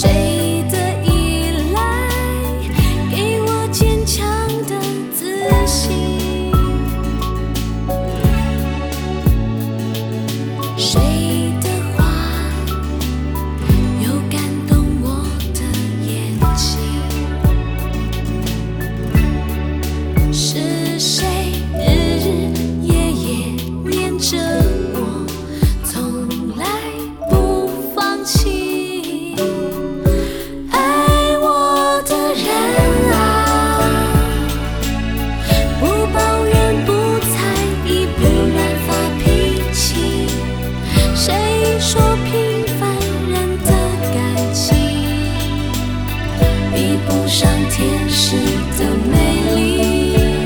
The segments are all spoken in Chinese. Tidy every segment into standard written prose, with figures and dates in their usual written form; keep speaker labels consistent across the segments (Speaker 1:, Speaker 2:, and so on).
Speaker 1: 谁的依赖给我坚强的自信？谁的话又感动我的眼睛？是谁日日夜夜念着我，从来不放弃？爱我的人啊，不抱怨，不猜疑，不乱发脾气。谁说平凡人的感情比不上天使的美丽？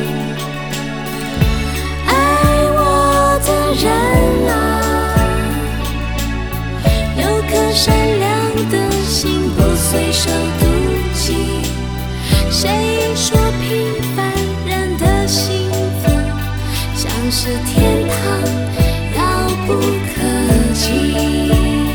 Speaker 1: 人啊，有颗善良的心，不随手妒忌。谁说平凡人的幸福像是天堂，遥不可及？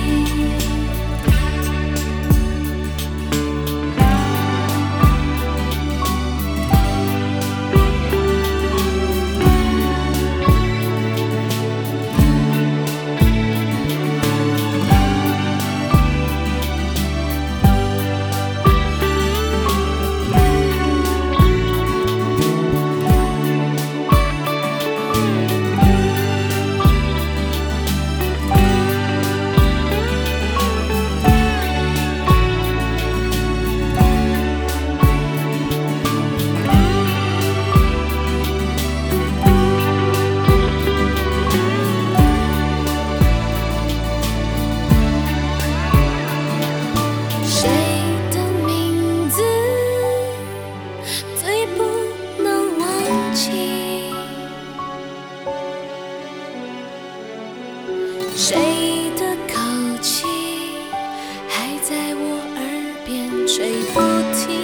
Speaker 1: 谁的名字最不能忘记？谁的口气还在我耳边吹不停？